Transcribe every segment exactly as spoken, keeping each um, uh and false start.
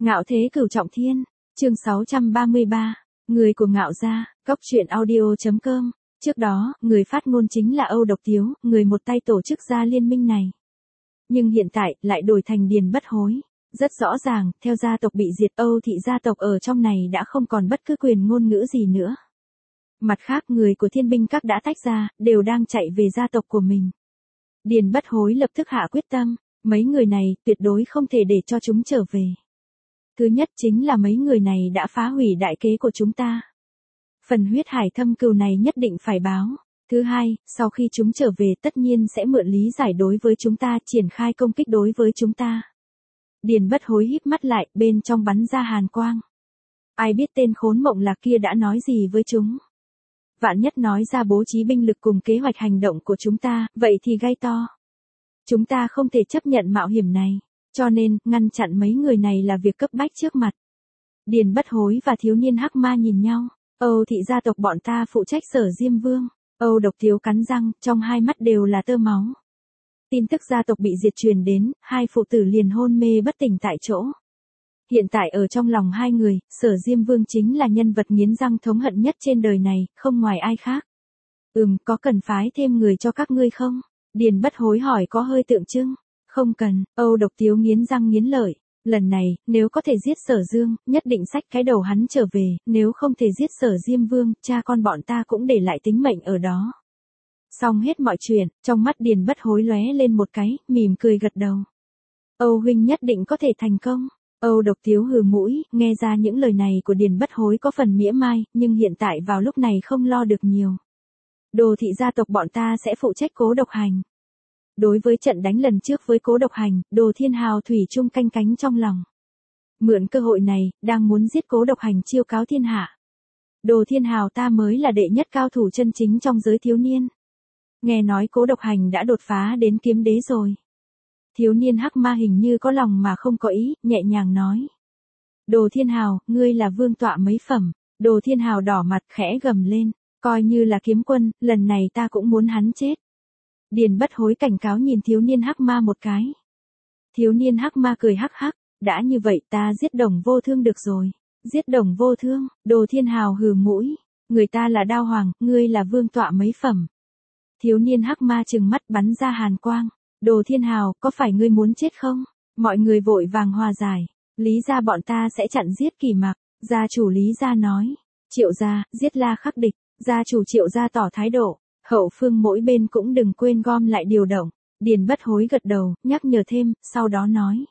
Ngạo thế cửu trọng thiên, chương sáu trăm ba mươi ba, người của Ngạo gia, cốc truyện audio chấm com. Trước đó, người phát ngôn chính là Âu Độc Tiếu, người một tay tổ chức ra liên minh này. Nhưng hiện tại, lại đổi thành Điền Bất Hối. Rất rõ ràng, theo gia tộc bị diệt, Âu thị gia tộc ở trong này đã không còn bất cứ quyền ngôn ngữ gì nữa. Mặt khác, người của Thiên binh các đã tách ra, đều đang chạy về gia tộc của mình. Điền Bất Hối lập tức hạ quyết tâm, mấy người này, tuyệt đối không thể để cho chúng trở về. Thứ nhất chính là mấy người này đã phá hủy đại kế của chúng ta. Phần huyết hải thâm cừu này nhất định phải báo. Thứ hai, sau khi chúng trở về tất nhiên sẽ mượn lý giải đối với chúng ta, triển khai công kích đối với chúng ta. Điền Bất Hối híp mắt lại, bên trong bắn ra hàn quang. Ai biết tên khốn mộng lạc kia đã nói gì với chúng. Vạn nhất nói ra bố trí binh lực cùng kế hoạch hành động của chúng ta, vậy thì gay to. Chúng ta không thể chấp nhận mạo hiểm này. Cho nên, ngăn chặn mấy người này là việc cấp bách trước mặt. Điền Bất Hối và thiếu niên hắc ma nhìn nhau. Âu thị gia tộc bọn ta phụ trách Sở Diêm Vương. Âu Độc Tiếu cắn răng, trong hai mắt đều là tơ máu. Tin tức gia tộc bị diệt truyền đến, hai phụ tử liền hôn mê bất tỉnh tại chỗ. Hiện tại ở trong lòng hai người, Sở Diêm Vương chính là nhân vật nghiến răng thống hận nhất trên đời này, không ngoài ai khác. Ừm, có cần phái thêm người cho các ngươi không? Điền Bất Hối hỏi có hơi tượng trưng. Không cần, Âu Độc Tiếu nghiến răng nghiến lợi. Lần này, nếu có thể giết Sở Dương, nhất định xách cái đầu hắn trở về, nếu không thể giết Sở Diêm Vương, cha con bọn ta cũng để lại tính mệnh ở đó. Xong hết mọi chuyện, trong mắt Điền Bất Hối lóe lên một cái, mỉm cười gật đầu. Âu huynh nhất định có thể thành công. Âu Độc Tiếu hừ mũi, nghe ra những lời này của Điền Bất Hối có phần mỉa mai, nhưng hiện tại vào lúc này không lo được nhiều. Đồ thị gia tộc bọn ta sẽ phụ trách Cố Độc Hành. Đối với trận đánh lần trước với Cố Độc Hành, Đồ Thiên Hào thủy chung canh cánh trong lòng. Mượn cơ hội này, đang muốn giết Cố Độc Hành chiêu cáo thiên hạ. Đồ Thiên Hào ta mới là đệ nhất cao thủ chân chính trong giới thiếu niên. Nghe nói Cố Độc Hành đã đột phá đến kiếm đế rồi. Thiếu niên hắc ma hình như có lòng mà không có ý, nhẹ nhàng nói. Đồ Thiên Hào, ngươi là vương tọa mấy phẩm. Đồ Thiên Hào đỏ mặt khẽ gầm lên, coi như là kiếm quân, lần này ta cũng muốn hắn chết. Điền Bất Hối cảnh cáo nhìn thiếu niên hắc ma một cái. Thiếu niên hắc ma cười hắc hắc, đã như vậy ta giết Đồng Vô Thương được rồi. Giết Đồng Vô Thương, Đồ Thiên Hào hừ mũi, người ta là Đao Hoàng, ngươi là vương tọa mấy phẩm. Thiếu niên hắc ma trừng mắt bắn ra hàn quang, Đồ Thiên Hào, có phải ngươi muốn chết không? Mọi người vội vàng hòa giải, Lý gia bọn ta sẽ chặn giết Kỳ Mặc, gia chủ Lý gia nói, Triệu gia, giết La Khắc địch, gia chủ Triệu gia tỏ thái độ. Hậu phương mỗi bên cũng đừng quên gom lại điều động. Điền Bất Hối gật đầu, nhắc nhở thêm, sau đó nói.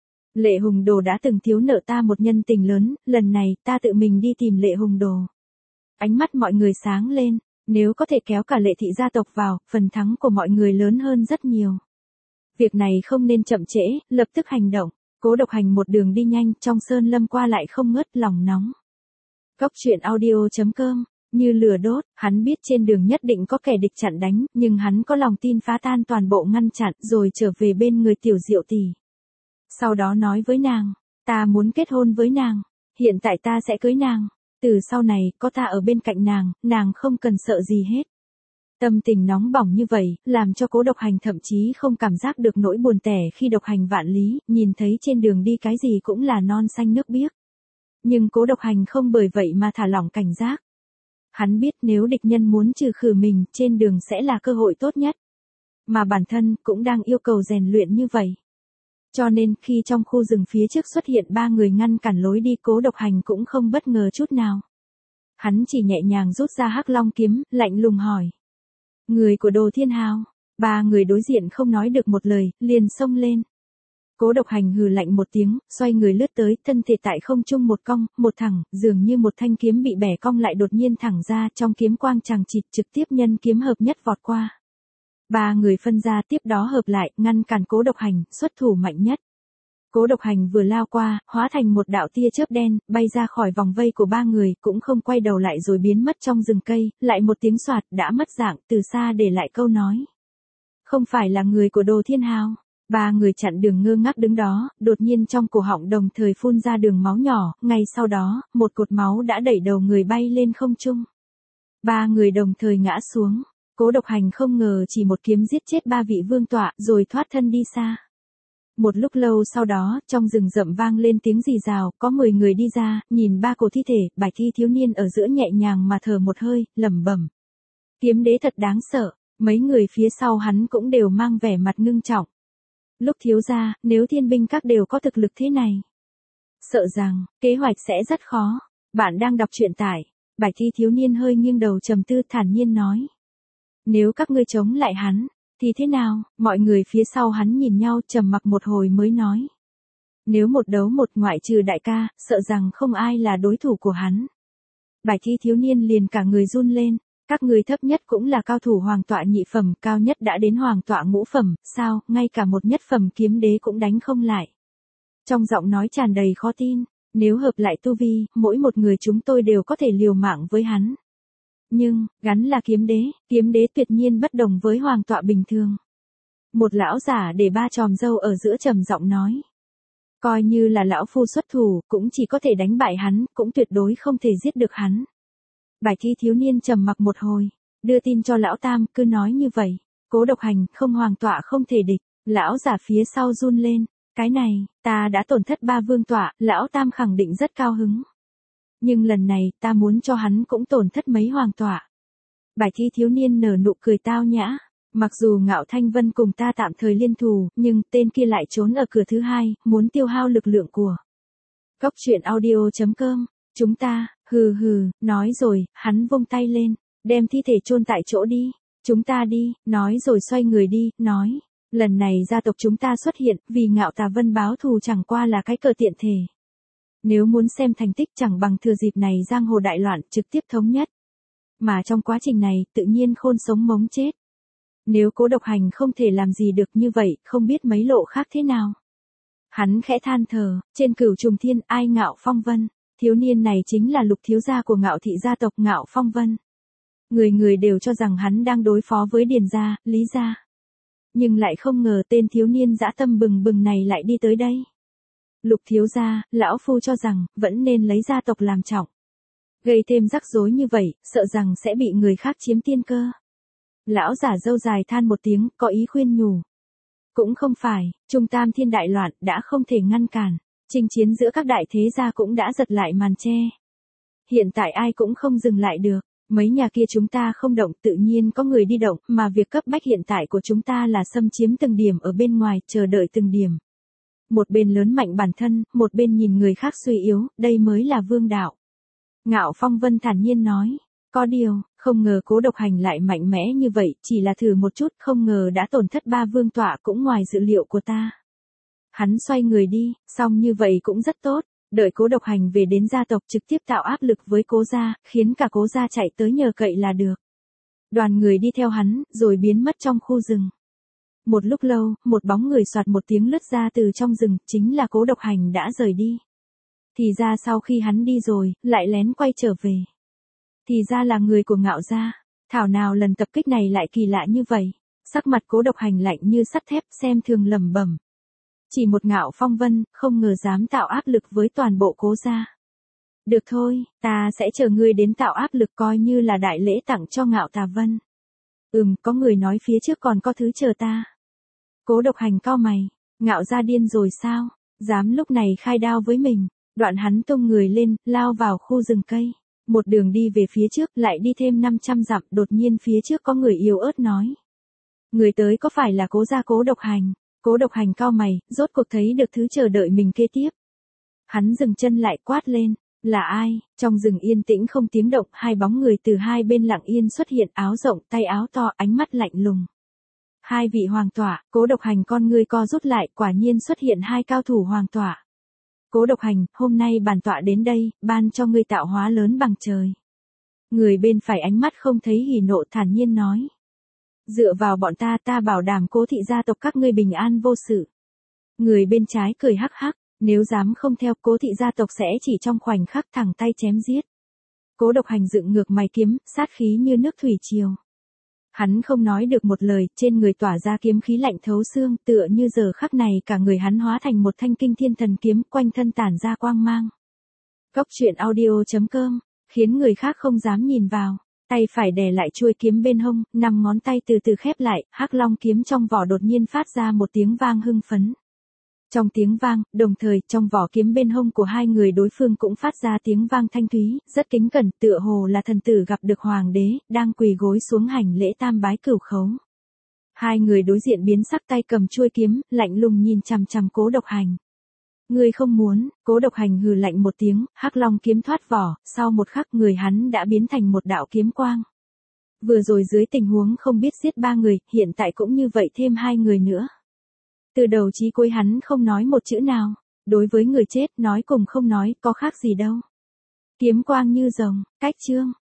Lệ Hùng Đồ đã từng thiếu nợ ta một nhân tình lớn, lần này ta tự mình đi tìm Lệ Hùng Đồ. Ánh mắt mọi người sáng lên, nếu có thể kéo cả Lệ thị gia tộc vào, phần thắng của mọi người lớn hơn rất nhiều. Việc này không nên chậm trễ, lập tức hành động. Cố Độc Hành một đường đi nhanh, trong sơn lâm qua lại không ngớt, lòng nóng. Cốc truyện audio chấm com. Như lửa đốt, hắn biết trên đường nhất định có kẻ địch chặn đánh, nhưng hắn có lòng tin phá tan toàn bộ ngăn chặn, rồi trở về bên người Tiểu Diệu tỷ. Sau đó nói với nàng, ta muốn kết hôn với nàng, hiện tại ta sẽ cưới nàng, từ sau này, có ta ở bên cạnh nàng, nàng không cần sợ gì hết. Tâm tình nóng bỏng như vậy, làm cho Cố Độc Hành thậm chí không cảm giác được nỗi buồn tẻ khi độc hành vạn lý, nhìn thấy trên đường đi cái gì cũng là non xanh nước biếc. Nhưng Cố Độc Hành không bởi vậy mà thả lỏng cảnh giác. Hắn biết nếu địch nhân muốn trừ khử mình, trên đường sẽ là cơ hội tốt nhất. Mà bản thân cũng đang yêu cầu rèn luyện như vậy. Cho nên, khi trong khu rừng phía trước xuất hiện ba người ngăn cản lối đi, Cố Độc Hành cũng không bất ngờ chút nào. Hắn chỉ nhẹ nhàng rút ra hắc long kiếm, lạnh lùng hỏi. Người của Đồ Thiên Hào. Ba người đối diện không nói được một lời, liền xông lên. Cố Độc Hành hừ lạnh một tiếng, xoay người lướt tới, thân thể tại không trung một cong, một thẳng, dường như một thanh kiếm bị bẻ cong lại đột nhiên thẳng ra, trong kiếm quang chằng chịt trực tiếp nhân kiếm hợp nhất vọt qua. Ba người phân ra tiếp đó hợp lại, ngăn cản Cố Độc Hành, xuất thủ mạnh nhất. Cố Độc Hành vừa lao qua, hóa thành một đạo tia chớp đen, bay ra khỏi vòng vây của ba người, cũng không quay đầu lại rồi biến mất trong rừng cây, lại một tiếng soạt, đã mất dạng, từ xa để lại câu nói. Không phải là người của Đồ Thiên Hào. Ba người chặn đường ngơ ngác đứng đó, đột nhiên trong cổ họng đồng thời phun ra đường máu nhỏ, ngay sau đó, một cột máu đã đẩy đầu người bay lên không trung. Ba người đồng thời ngã xuống, Cố Độc Hành không ngờ chỉ một kiếm giết chết ba vị vương tọa, rồi thoát thân đi xa. Một lúc lâu sau đó, trong rừng rậm vang lên tiếng rì rào, có mười người đi ra, nhìn ba cổ thi thể, Bạch y thiếu niên ở giữa nhẹ nhàng mà thở một hơi, lẩm bẩm. Kiếm đế thật đáng sợ, mấy người phía sau hắn cũng đều mang vẻ mặt ngưng trọng. Lúc thiếu gia, nếu thiên binh các đều có thực lực thế này, sợ rằng, kế hoạch sẽ rất khó. Bạn đang đọc truyện tại, Bạch y thiếu niên hơi nghiêng đầu trầm tư thản nhiên nói. Nếu các ngươi chống lại hắn, thì thế nào? Mọi người phía sau hắn nhìn nhau trầm mặc một hồi mới nói. Nếu một đấu một ngoại trừ đại ca, sợ rằng không ai là đối thủ của hắn. Bạch y thiếu niên liền cả người run lên. Các người thấp nhất cũng là cao thủ hoàng tọa nhị phẩm, cao nhất đã đến hoàng tọa ngũ phẩm, sao, ngay cả một nhất phẩm kiếm đế cũng đánh không lại. Trong giọng nói tràn đầy khó tin, nếu hợp lại tu vi, mỗi một người chúng tôi đều có thể liều mạng với hắn. Nhưng, gắn là kiếm đế, kiếm đế tuyệt nhiên bất đồng với hoàng tọa bình thường. Một lão giả để ba chòm râu ở giữa trầm giọng nói. Coi như là lão phu xuất thủ, cũng chỉ có thể đánh bại hắn, cũng tuyệt đối không thể giết được hắn. Bạch y thiếu niên trầm mặc một hồi, đưa tin cho lão tam, cứ nói như vậy, Cố Độc Hành không hoàng tọa không thể địch. Lão giả phía sau run lên, cái này, ta đã tổn thất ba vương tọa, lão tam khẳng định rất cao hứng. Nhưng lần này, ta muốn cho hắn cũng tổn thất mấy hoàng tọa. Bạch y thiếu niên nở nụ cười tao nhã, mặc dù Ngạo Thanh Vân cùng ta tạm thời liên thù, nhưng tên kia lại trốn ở cửa thứ hai, muốn tiêu hao lực lượng của. Cốc truyện audio chấm com, chúng ta, hừ hừ, nói rồi, hắn vung tay lên, đem thi thể chôn tại chỗ đi, chúng ta đi, nói rồi xoay người đi, nói, lần này gia tộc chúng ta xuất hiện, vì Ngạo Tà Vân báo thù chẳng qua là cái cờ tiện thể. Nếu muốn xem thành tích chẳng bằng thừa dịp này giang hồ đại loạn trực tiếp thống nhất. Mà trong quá trình này, tự nhiên khôn sống mống chết. Nếu Cố Độc Hành không thể làm gì được như vậy, không biết mấy lộ khác thế nào. Hắn khẽ than thở, trên cửu trùng thiên ai Ngạo Phong Vân, thiếu niên này chính là lục thiếu gia của Ngạo thị gia tộc Ngạo Phong Vân. Người người đều cho rằng hắn đang đối phó với Điền gia, Lý gia. Nhưng lại không ngờ tên thiếu niên dã tâm bừng bừng này lại đi tới đây. Lục thiếu gia, lão phu cho rằng, vẫn nên lấy gia tộc làm trọng. Gây thêm rắc rối như vậy, sợ rằng sẽ bị người khác chiếm tiên cơ. Lão giả râu dài than một tiếng, có ý khuyên nhủ. Cũng không phải, trung tam thiên đại loạn đã không thể ngăn cản. Chinh chiến giữa các đại thế gia cũng đã giật lại màn che. Hiện tại ai cũng không dừng lại được. Mấy nhà kia chúng ta không động tự nhiên có người đi động, mà việc cấp bách hiện tại của chúng ta là xâm chiếm từng điểm ở bên ngoài, chờ đợi từng điểm. Một bên lớn mạnh bản thân, một bên nhìn người khác suy yếu, đây mới là vương đạo. Ngạo Phong Vân thản nhiên nói, có điều, không ngờ Cố Độc Hành lại mạnh mẽ như vậy, chỉ là thử một chút, không ngờ đã tổn thất ba vương tọa cũng ngoài dự liệu của ta. Hắn xoay người đi, xong như vậy cũng rất tốt, đợi Cố Độc Hành về đến gia tộc trực tiếp tạo áp lực với Cố gia, khiến cả Cố gia chạy tới nhờ cậy là được. Đoàn người đi theo hắn, rồi biến mất trong khu rừng. Một lúc lâu, một bóng người soạt một tiếng lướt ra từ trong rừng, chính là Cố Độc Hành đã rời đi. Thì ra sau khi hắn đi rồi, lại lén quay trở về. Thì ra là người của Ngạo gia, thảo nào lần tập kích này lại kỳ lạ như vậy. Sắc mặt Cố Độc Hành lạnh như sắt thép, xem thường lẩm bẩm. Chỉ một Ngạo Phong Vân, không ngờ dám tạo áp lực với toàn bộ Cố gia. Được thôi, ta sẽ chờ ngươi đến tạo áp lực coi như là đại lễ tặng cho Ngạo Tà Vân. Ừm, có người nói phía trước còn có thứ chờ ta. Cố Độc Hành cau mày, Ngạo gia điên rồi sao, dám lúc này khai đao với mình. Đoạn hắn tung người lên, lao vào khu rừng cây. Một đường đi về phía trước, lại đi thêm năm trăm dặm, đột nhiên phía trước có người yếu ớt nói. Người tới có phải là Cố gia Cố Độc Hành? Cố Độc Hành cau mày, rốt cuộc thấy được thứ chờ đợi mình kế tiếp. Hắn dừng chân lại quát lên, là ai? Trong rừng yên tĩnh không tiếng động, hai bóng người từ hai bên lặng yên xuất hiện, áo rộng, tay áo to, ánh mắt lạnh lùng. Hai vị hoàng tọa, Cố Độc Hành con ngươi co rút lại, quả nhiên xuất hiện hai cao thủ hoàng tọa. Cố Độc Hành, hôm nay bản tọa đến đây, ban cho ngươi tạo hóa lớn bằng trời. Người bên phải ánh mắt không thấy hỉ nộ thản nhiên nói. Dựa vào bọn ta ta bảo đảm Cố thị gia tộc các ngươi bình an vô sự. Người bên trái cười hắc hắc, nếu dám không theo Cố thị gia tộc sẽ chỉ trong khoảnh khắc thẳng tay chém giết. Cố Độc Hành dựng ngược mày kiếm, sát khí như nước thủy triều. Hắn không nói được một lời, trên người tỏa ra kiếm khí lạnh thấu xương, tựa như giờ khắc này cả người hắn hóa thành một thanh kinh thiên thần kiếm, quanh thân tản ra quang mang. Cốc truyện audio chấm com, khiến người khác không dám nhìn vào. Tay phải đè lại chuôi kiếm bên hông, năm ngón tay từ từ khép lại, hắc long kiếm trong vỏ đột nhiên phát ra một tiếng vang hưng phấn. Trong tiếng vang, đồng thời trong vỏ kiếm bên hông của hai người đối phương cũng phát ra tiếng vang thanh thúy, rất kính cẩn, tựa hồ là thần tử gặp được hoàng đế, đang quỳ gối xuống hành lễ tam bái cửu khấu. Hai người đối diện biến sắc, tay cầm chuôi kiếm, lạnh lùng nhìn chằm chằm Cố Độc Hành. Ngươi không muốn, Cố Độc Hành hừ lạnh một tiếng, hắc long kiếm thoát vỏ, sau một khắc người hắn đã biến thành một đạo kiếm quang. Vừa rồi dưới tình huống không biết giết ba người, hiện tại cũng như vậy thêm hai người nữa. Từ đầu chí cuối hắn không nói một chữ nào, đối với người chết nói cùng không nói có khác gì đâu. Kiếm quang như rồng, cách chương.